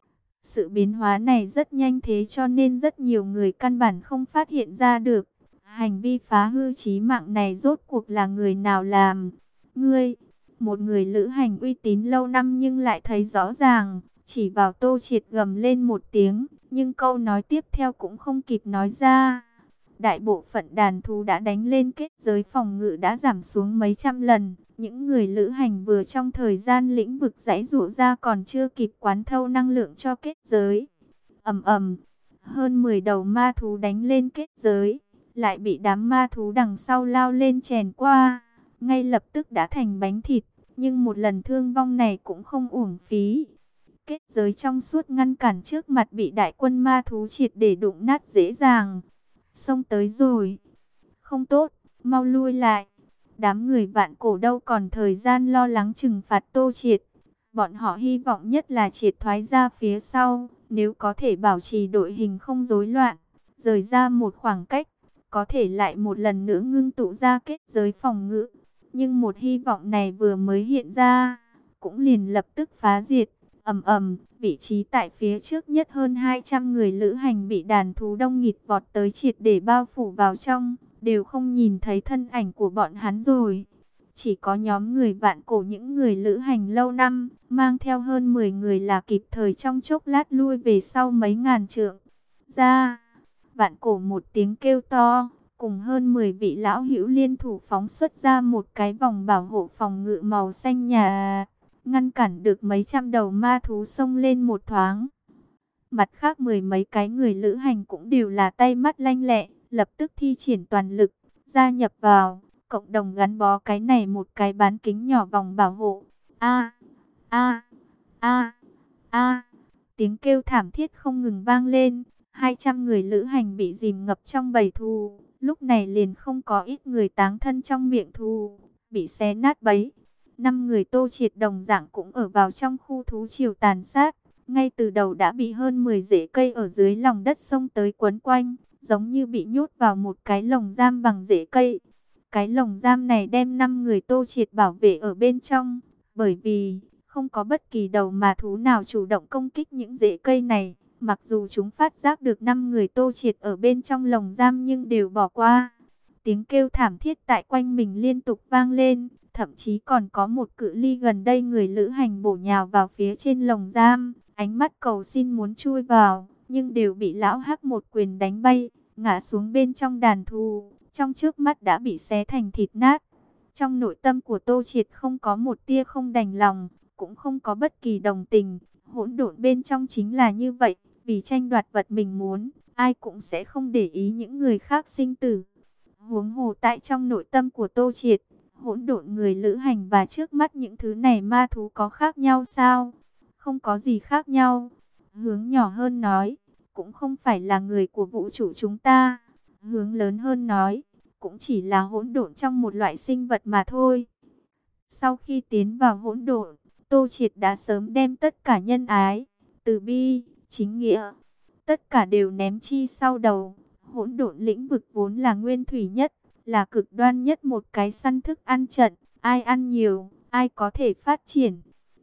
Sự biến hóa này rất nhanh thế cho nên rất nhiều người căn bản không phát hiện ra được. Hành vi phá hư chí mạng này rốt cuộc là người nào làm? Ngươi, một người lữ hành uy tín lâu năm nhưng lại thấy rõ ràng, chỉ vào Tô Triệt gầm lên một tiếng, nhưng câu nói tiếp theo cũng không kịp nói ra. Đại bộ phận đàn thú đã đánh lên kết giới phòng ngự đã giảm xuống mấy trăm lần. Những người lữ hành vừa trong thời gian lĩnh vực giãy giụa ra còn chưa kịp quán thâu năng lượng cho kết giới. Ầm ầm, hơn mười đầu ma thú đánh lên kết giới, lại bị đám ma thú đằng sau lao lên chèn qua, ngay lập tức đã thành bánh thịt, nhưng một lần thương vong này cũng không uổng phí. Kết giới trong suốt ngăn cản trước mặt bị đại quân ma thú triệt để đụng nát dễ dàng. Xông tới rồi. Không tốt, mau lui lại. Đám người Vạn Cổ đâu còn thời gian lo lắng trừng phạt Tô Triệt. Bọn họ hy vọng nhất là triệt thoái ra phía sau, nếu có thể bảo trì đội hình không rối loạn, rời ra một khoảng cách, có thể lại một lần nữa ngưng tụ ra kết giới phòng ngự. Nhưng một hy vọng này vừa mới hiện ra, cũng liền lập tức phá diệt. Ầm ầm, vị trí tại phía trước nhất hơn hai trăm người lữ hành bị đàn thú đông nghịt vọt tới triệt để bao phủ vào trong, đều không nhìn thấy thân ảnh của bọn hắn rồi. Chỉ có nhóm người Vạn Cổ, những người lữ hành lâu năm, mang theo hơn mười người là kịp thời trong chốc lát lui về sau mấy ngàn trượng. Ra, Vạn Cổ một tiếng kêu to, cùng hơn mười vị lão hữu liên thủ phóng xuất ra một cái vòng bảo hộ phòng ngự màu xanh nhà, ngăn cản được mấy trăm đầu ma thú xông lên một thoáng. Mặt khác mười mấy cái người lữ hành cũng đều là tay mắt lanh lẹ, lập tức thi triển toàn lực, gia nhập vào, cộng đồng gắn bó cái này một cái bán kính nhỏ vòng bảo hộ. A, a, a, a, tiếng kêu thảm thiết không ngừng vang lên, hai trăm người lữ hành bị dìm ngập trong bầy thú, lúc này liền không có ít người táng thân trong miệng thú, bị xé nát bấy. Năm người Tô Triệt đồng dạng cũng ở vào trong khu thú triều tàn sát, ngay từ đầu đã bị hơn mười rễ cây ở dưới lòng đất xông tới quấn quanh, giống như bị nhốt vào một cái lồng giam bằng rễ cây. Cái lồng giam này đem năm người Tô Triệt bảo vệ ở bên trong, bởi vì không có bất kỳ đầu mà thú nào chủ động công kích những rễ cây này. Mặc dù chúng phát giác được năm người Tô Triệt ở bên trong lồng giam nhưng đều bỏ qua. Tiếng kêu thảm thiết tại quanh mình liên tục vang lên, thậm chí còn có một cự ly gần đây người lữ hành bổ nhào vào phía trên lồng giam, ánh mắt cầu xin muốn chui vào, nhưng đều bị lão hắc một quyền đánh bay, ngã xuống bên trong đàn thú, trong trước mắt đã bị xé thành thịt nát. Trong nội tâm của Tô Triệt không có một tia không đành lòng, cũng không có bất kỳ đồng tình, hỗn độn bên trong chính là như vậy, vì tranh đoạt vật mình muốn, ai cũng sẽ không để ý những người khác sinh tử. Huống hồ tại trong nội tâm của Tô Triệt, hỗn độn người lữ hành và trước mắt những thứ này ma thú có khác nhau sao? Không có gì khác nhau. Hướng nhỏ hơn nói, cũng không phải là người của vũ trụ chúng ta. Hướng lớn hơn nói, cũng chỉ là hỗn độn trong một loại sinh vật mà thôi. Sau khi tiến vào hỗn độn, Tô Triệt đã sớm đem tất cả nhân ái, từ bi, chính nghĩa, tất cả đều ném chi sau đầu. Hỗn độn lĩnh vực vốn là nguyên thủy nhất, là cực đoan nhất một cái săn thức ăn trận, ai ăn nhiều, ai có thể phát triển.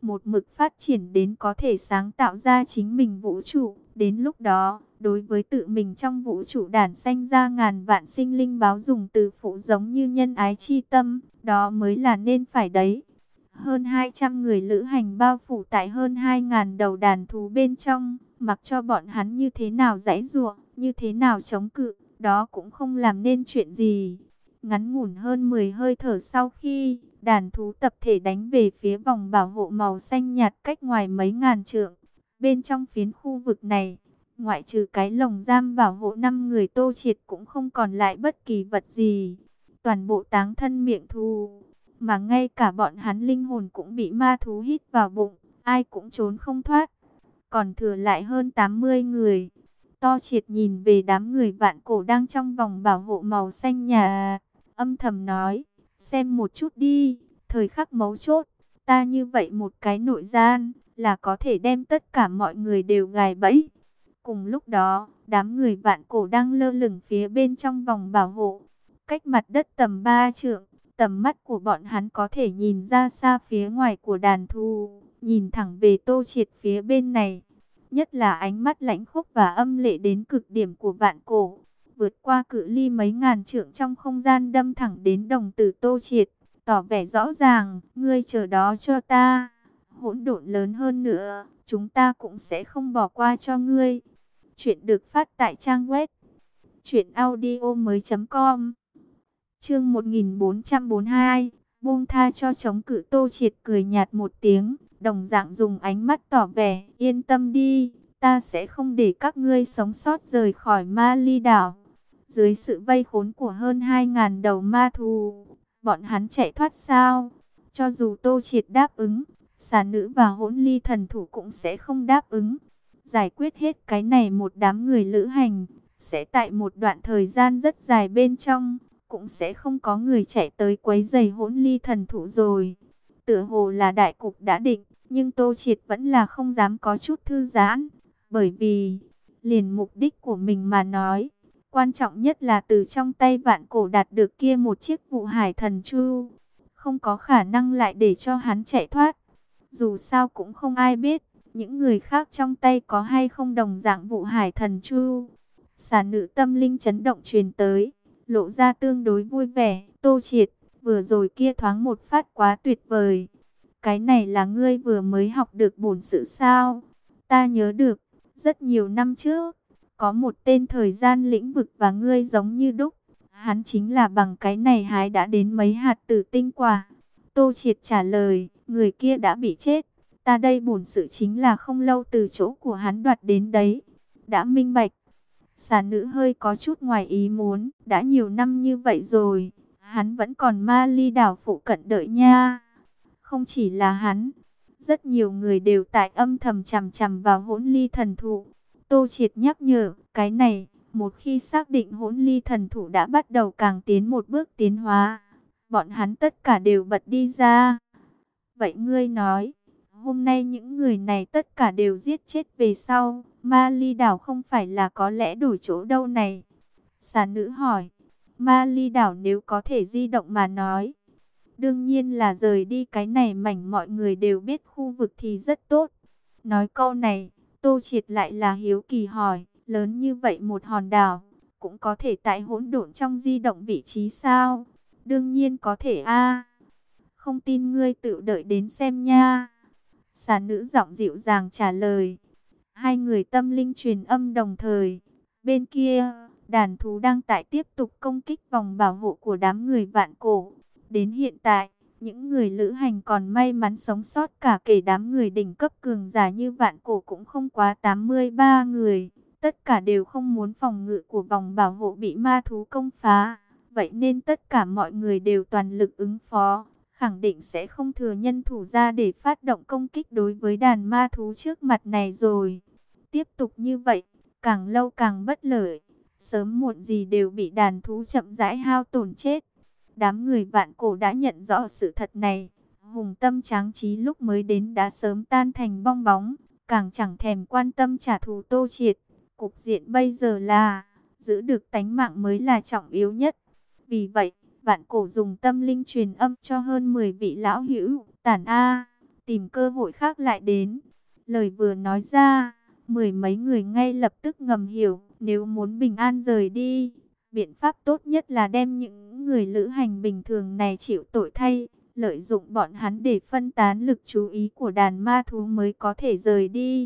một mực phát triển đến có thể sáng tạo ra chính mình vũ trụ. Đến lúc đó, đối với tự mình trong vũ trụ đản sanh ra ngàn vạn sinh linh báo dùng từ phụ giống như nhân ái chi tâm, đó mới là nên phải đấy. Hơn hai trăm người lữ hành bao phủ tại hơn hai nghìn đầu đàn thú bên trong, mặc cho bọn hắn như thế nào giãy giụa, như thế nào chống cự, đó cũng không làm nên chuyện gì. Ngắn ngủn hơn mười hơi thở sau khi đàn thú tập thể đánh về phía vòng bảo hộ màu xanh nhạt cách ngoài mấy ngàn trượng. Bên trong phiến khu vực này, ngoại trừ cái lồng giam bảo hộ năm người Tô Triệt cũng không còn lại bất kỳ vật gì. Toàn bộ táng thân miệng thú, mà ngay cả bọn hắn linh hồn cũng bị ma thú hít vào bụng, ai cũng trốn không thoát. Còn thừa lại hơn tám mươi người. To Triệt nhìn về đám người vạn cổ đang trong vòng bảo hộ màu xanh nhà, âm thầm nói, xem một chút đi, thời khắc mấu chốt, ta như vậy một cái nội gian, là có thể đem tất cả mọi người đều gài bẫy. Cùng lúc đó, đám người vạn cổ đang lơ lửng phía bên trong vòng bảo hộ, cách mặt đất tầm ba trượng, tầm mắt của bọn hắn có thể nhìn ra xa phía ngoài của đàn thú, nhìn thẳng về Tô Triệt phía bên này. Nhất là ánh mắt lãnh khốc và âm lệ đến cực điểm của vạn cổ, vượt qua cự ly mấy ngàn trượng trong không gian đâm thẳng đến đồng tử Tô Triệt, tỏ vẻ rõ ràng, ngươi chờ đó cho ta, hỗn độn lớn hơn nữa, chúng ta cũng sẽ không bỏ qua cho ngươi. Chuyện được phát tại trang web truyện audio mới.com. Chương một nghìn bốn trăm bốn mươi hai, buông tha cho chống cự. Tô Triệt cười nhạt một tiếng, đồng dạng dùng ánh mắt tỏ vẻ, yên tâm đi, ta sẽ không để các ngươi sống sót rời khỏi Ma Ly đảo. Dưới sự vây khốn của hơn hai nghìn đầu ma thú, bọn hắn chạy thoát sao? Cho dù Tô Triệt đáp ứng, xà nữ và hỗn ly thần thủ cũng sẽ không đáp ứng. Giải quyết hết cái này một đám người lữ hành, sẽ tại một đoạn thời gian rất dài bên trong, cũng sẽ không có người chạy tới quấy rầy hỗn ly thần thủ rồi. Tựa hồ là đại cục đã định, nhưng Tô Triệt vẫn là không dám có chút thư giãn, bởi vì liền mục đích của mình mà nói, quan trọng nhất là từ trong tay vạn cổ đạt được kia một chiếc Vụ Hải Thần Chu, không có khả năng lại để cho hắn chạy thoát. Dù sao cũng không ai biết những người khác trong tay có hay không đồng dạng Vụ Hải Thần Chu. Xà nữ tâm linh chấn động truyền tới, lộ ra tương đối vui vẻ. Tô Triệt, vừa rồi kia thoáng một phát quá tuyệt vời. Cái này là ngươi vừa mới học được bổn sự sao? Ta nhớ được, rất nhiều năm trước, có một tên thời gian lĩnh vực và ngươi giống như đúc. Hắn chính là bằng cái này hái đã đến mấy hạt tử tinh quả. Tô Triệt trả lời, người kia đã bị chết. Ta đây bổn sự chính là không lâu từ chỗ của hắn đoạt đến đấy. Đã minh bạch. Xà nữ hơi có chút ngoài ý muốn, đã nhiều năm như vậy rồi, hắn vẫn còn Ma Ly đảo phụ cận đợi nha. Không chỉ là hắn, rất nhiều người đều tại âm thầm chằm chằm vào hỗn ly thần thụ. Tô Triệt nhắc nhở, cái này, một khi xác định hỗn ly thần thụ đã bắt đầu càng tiến một bước tiến hóa, bọn hắn tất cả đều bật đi ra. Vậy ngươi nói, hôm nay những người này tất cả đều giết chết về sau, Ma Ly đảo không phải là có lẽ đổi chỗ đâu này? Xà nữ hỏi, Ma Ly đảo nếu có thể di động mà nói, đương nhiên là rời đi cái này mảnh mọi người đều biết khu vực thì rất tốt. Nói câu này, Tô Triệt lại là hiếu kỳ hỏi, lớn như vậy một hòn đảo, cũng có thể tại hỗn độn trong di động vị trí sao? Đương nhiên có thể a. Không tin ngươi tự đợi đến xem nha. Xà nữ giọng dịu dàng trả lời. Hai người tâm linh truyền âm đồng thời. Bên kia, đàn thú đang tại tiếp tục công kích vòng bảo hộ của đám người vạn cổ. Đến hiện tại, những người lữ hành còn may mắn sống sót cả kể đám người đỉnh cấp cường giả như vạn cổ cũng không quá tám mươi ba người. Tất cả đều không muốn phòng ngự của vòng bảo hộ bị ma thú công phá. Vậy nên tất cả mọi người đều toàn lực ứng phó, khẳng định sẽ không thừa nhân thủ ra để phát động công kích đối với đàn ma thú trước mặt này rồi. Tiếp tục như vậy, càng lâu càng bất lợi, sớm muộn gì đều bị đàn thú chậm rãi hao tổn chết. Đám người vạn cổ đã nhận rõ sự thật này, hùng tâm tráng trí lúc mới đến đã sớm tan thành bong bóng, càng chẳng thèm quan tâm trả thù Tô Triệt. Cục diện bây giờ là, giữ được tánh mạng mới là trọng yếu nhất. Vì vậy, vạn cổ dùng tâm linh truyền âm cho hơn mười vị lão hữu, tản A, tìm cơ hội khác lại đến. Lời vừa nói ra, mười mấy người ngay lập tức ngầm hiểu, nếu muốn bình an rời đi, biện pháp tốt nhất là đem những người lữ hành bình thường này chịu tội thay, lợi dụng bọn hắn để phân tán lực chú ý của đàn ma thú mới có thể rời đi.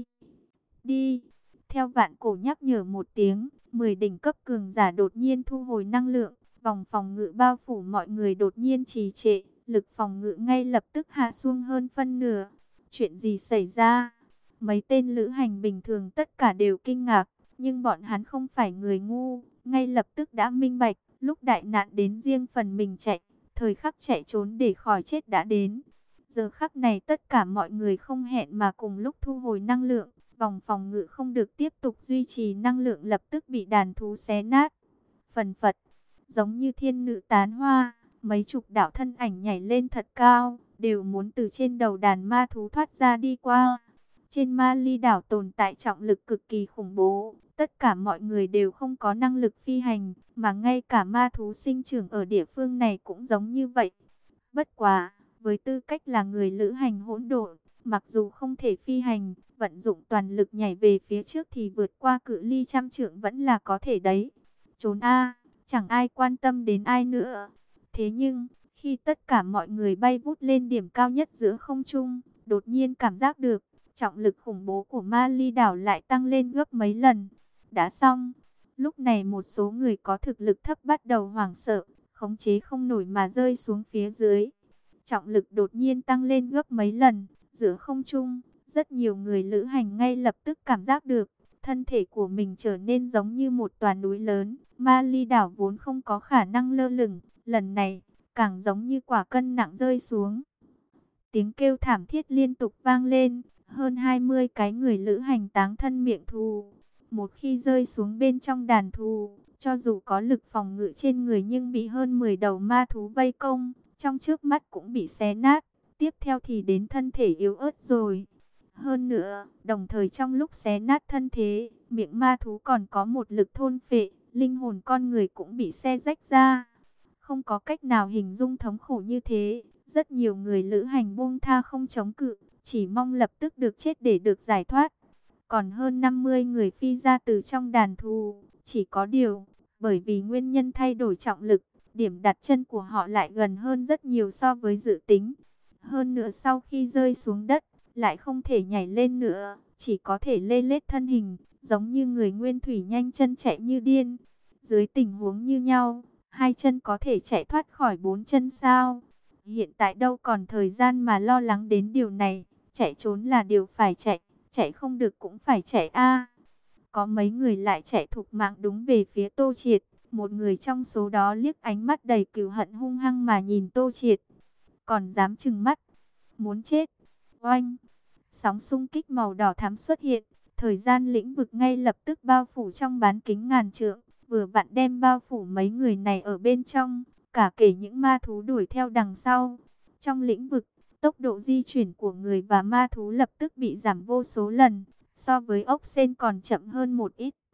Đi! Theo vạn cổ nhắc nhở một tiếng, mười đỉnh cấp cường giả đột nhiên thu hồi năng lượng, vòng phòng ngự bao phủ mọi người đột nhiên trì trệ, lực phòng ngự ngay lập tức hạ xuống hơn phân nửa. Chuyện gì xảy ra? Mấy tên lữ hành bình thường tất cả đều kinh ngạc, nhưng bọn hắn không phải người ngu, ngay lập tức đã minh bạch, lúc đại nạn đến riêng phần mình chạy, thời khắc chạy trốn để khỏi chết đã đến. Giờ khắc này tất cả mọi người không hẹn mà cùng lúc thu hồi năng lượng, vòng phòng ngự không được tiếp tục duy trì năng lượng lập tức bị đàn thú xé nát. Phần phật, giống như thiên nữ tán hoa, mấy chục đạo thân ảnh nhảy lên thật cao, đều muốn từ trên đầu đàn ma thú thoát ra đi qua. Trên Ma Ly đảo tồn tại trọng lực cực kỳ khủng bố, tất cả mọi người đều không có năng lực phi hành, mà ngay cả ma thú sinh trưởng ở địa phương này cũng giống như vậy. Bất quá, với tư cách là người lữ hành hỗn độn, mặc dù không thể phi hành, vận dụng toàn lực nhảy về phía trước thì vượt qua cự ly trăm trượng vẫn là có thể đấy. Trốn a, chẳng ai quan tâm đến ai nữa. Thế nhưng, khi tất cả mọi người bay vút lên điểm cao nhất giữa không trung, đột nhiên cảm giác được, trọng lực khủng bố của Ma Ly đảo lại tăng lên gấp mấy lần. Đã xong, lúc này một số người có thực lực thấp bắt đầu hoảng sợ, khống chế không nổi mà rơi xuống phía dưới. Trọng lực đột nhiên tăng lên gấp mấy lần, giữa không trung, rất nhiều người lữ hành ngay lập tức cảm giác được, thân thể của mình trở nên giống như một tòa núi lớn. Ma Ly đảo vốn không có khả năng lơ lửng, lần này, càng giống như quả cân nặng rơi xuống. Tiếng kêu thảm thiết liên tục vang lên, hơn hai mươi cái người lữ hành táng thân miệng thú. Một khi rơi xuống bên trong đàn thú, cho dù có lực phòng ngự trên người nhưng bị hơn mười đầu ma thú vây công, trong trước mắt cũng bị xé nát. Tiếp theo thì đến thân thể yếu ớt rồi. Hơn nữa, đồng thời trong lúc xé nát thân thế, miệng ma thú còn có một lực thôn phệ, linh hồn con người cũng bị xé rách ra. Không có cách nào hình dung thống khổ như thế, rất nhiều người lữ hành buông tha không chống cự, chỉ mong lập tức được chết để được giải thoát. Còn hơn năm mươi người phi ra từ trong đàn thú, chỉ có điều, bởi vì nguyên nhân thay đổi trọng lực, điểm đặt chân của họ lại gần hơn rất nhiều so với dự tính. Hơn nữa sau khi rơi xuống đất, lại không thể nhảy lên nữa, chỉ có thể lê lết thân hình, giống như người nguyên thủy nhanh chân chạy như điên. Dưới tình huống như nhau, hai chân có thể chạy thoát khỏi bốn chân sao? Hiện tại đâu còn thời gian mà lo lắng đến điều này, chạy trốn là điều phải chạy, chạy không được cũng phải chạy a. Có mấy người lại chạy thục mạng đúng về phía Tô Triệt, một người trong số đó liếc ánh mắt đầy cừu hận hung hăng mà nhìn Tô Triệt, còn dám trừng mắt, muốn chết. Oanh! Sóng xung kích màu đỏ thắm xuất hiện, thời gian lĩnh vực ngay lập tức bao phủ trong bán kính ngàn trượng, vừa vặn đem bao phủ mấy người này ở bên trong, cả kể những ma thú đuổi theo đằng sau. Trong lĩnh vực, tốc độ di chuyển của người và ma thú lập tức bị giảm vô số lần, so với ốc sên còn chậm hơn một ít.